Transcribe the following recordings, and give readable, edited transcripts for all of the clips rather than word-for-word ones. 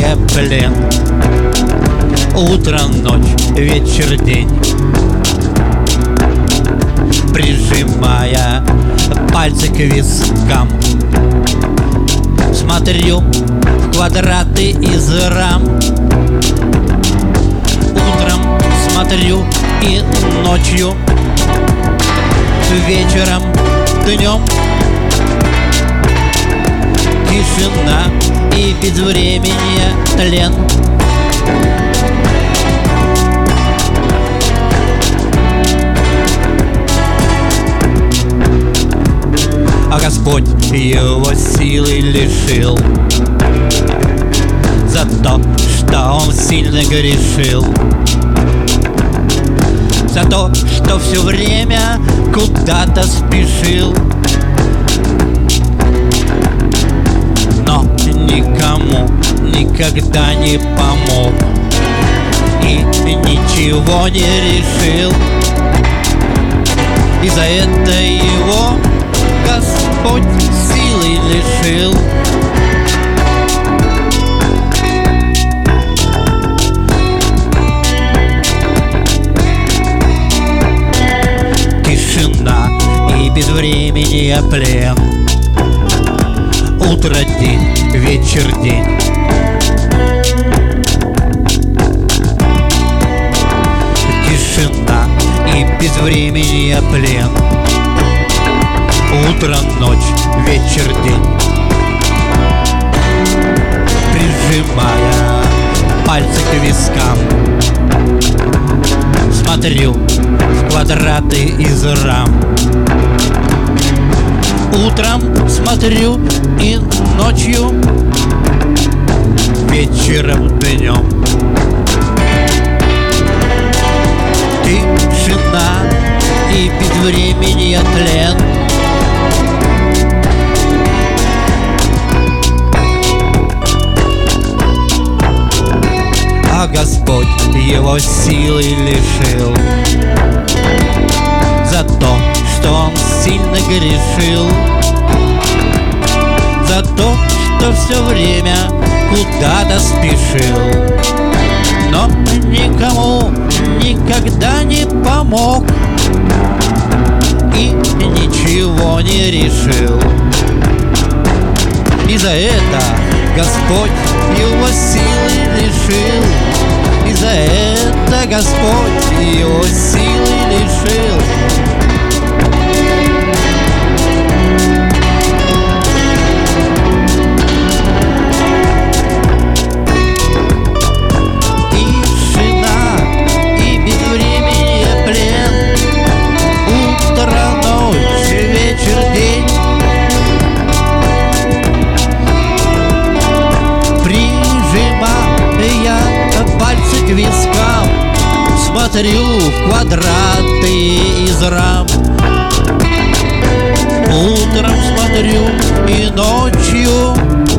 времени плен. Утро, ночь, вечер, день, прижимая пальцы к вискам, смотрю в квадраты из рам. Утром смотрю и ночью, вечером, днем. Тишина и безвременье тлен. А Господь его силы лишил за то, что он сильно грешил, за то, что все время куда-то спешил, но никому никогда не помог и ничего не решил. И за это его Господь силой лишил. Тишина и безвременье плен. Утро, день, вечер, день. Тишина и безвременье плен. Утро, ночь, вечер, день, прижимая пальцы к вискам, смотрю в квадраты из рам. Утром смотрю и ночью, вечером, днем. Тишина и безвременье тлен. А Господь его силы лишил за то, что он сильно грешил, за то, что все время куда-то спешил, но никому никогда не помог и ничего не решил. И за это Господь его силы лишил. И за это Господь его силы лишил. Тишина и безвременье плен. Утро, ночь, вечер, день. Пальцы к вискам, смотрю в квадраты из рам. Утром смотрю и ночью,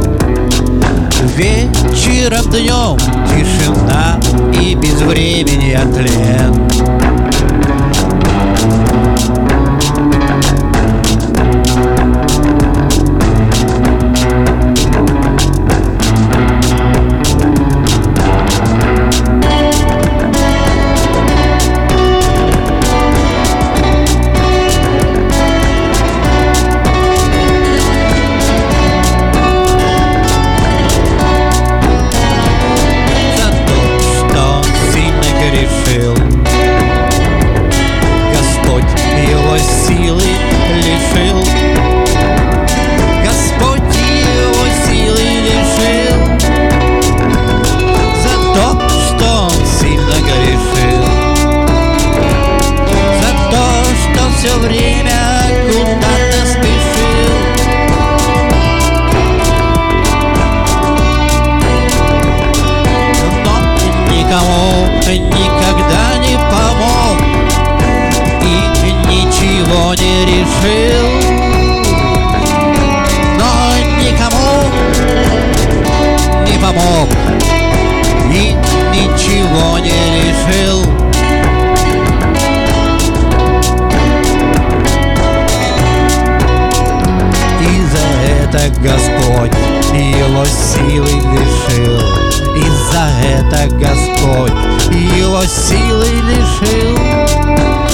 вечером, днем. Тишина и безвременье тлен. Господь его силы лишил. Господь его силы лишил за то, что он сильно грешил, за то, что все время куда-то спешил, но никому никогда не помог и ничего не решил, но никому не помог и ничего не решил. И за это Господь его силы лишил. И за это Господь его силы лишил.